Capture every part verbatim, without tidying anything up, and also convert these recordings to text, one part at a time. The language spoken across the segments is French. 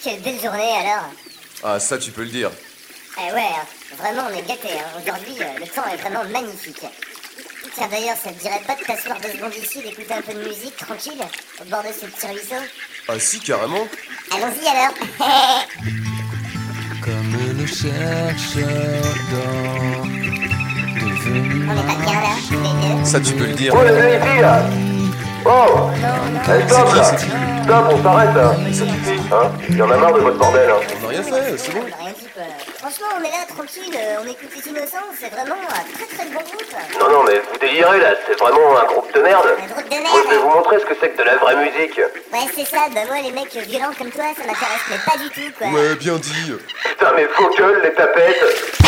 Quelle belle journée alors. Ah, ça tu peux le dire. Eh ouais, hein, vraiment on est gâtés. Hein. Aujourd'hui, euh, le temps est vraiment magnifique. Tiens d'ailleurs, ça te dirait pas de t'asseoir deux secondes ici, d'écouter un peu de musique, tranquille, au bord de ce petit ruisseau? Ah si, carrément. Allons-y alors. Comme le chercheur d'or, devenu On est pas bien là, tous les deux. Ça tu peux le dire. Oh les deux ici là. Oh. Allez, stop qui, là. c'est qui Stop, on s'arrête là. Hein? Il y en a marre de votre bordel hein. On n'a rien fait, c'est bon. On a rien dit quoi. Franchement, on est là tranquille, euh, on écoute les innocents, c'est vraiment un très très bon groupe. Non non mais vous délirez là, c'est vraiment un groupe de merde. Un groupe de Moi je vais merde. vous montrer ce que c'est que de la vraie musique. Ouais, c'est ça, bah moi les mecs violents comme toi, ça m'intéresse mais pas du tout quoi. Ouais, bien dit. Putain mais faux gueule les tapettes.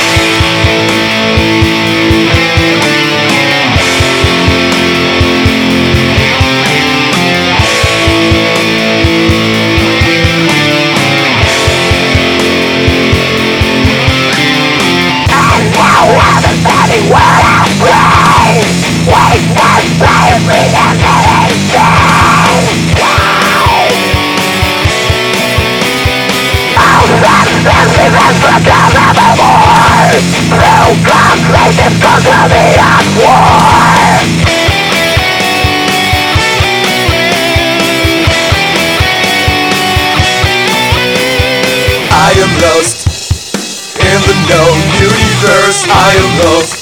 I am lost in the known universe. I am lost.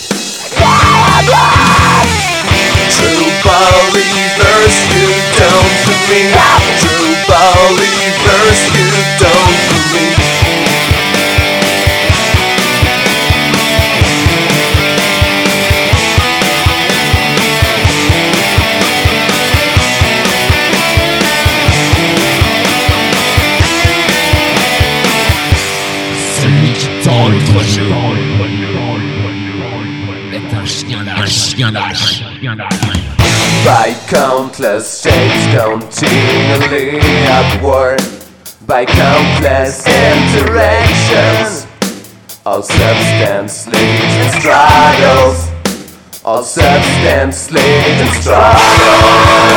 True believers, you don't for me. True believers, you don't for me. Celui qui tend l'autre jeu est un chien lâche, un chien lâche, un chien lâche. By countless shapes continually at war, by countless interactions, all substance leads and struggles, all substance leads and struggles.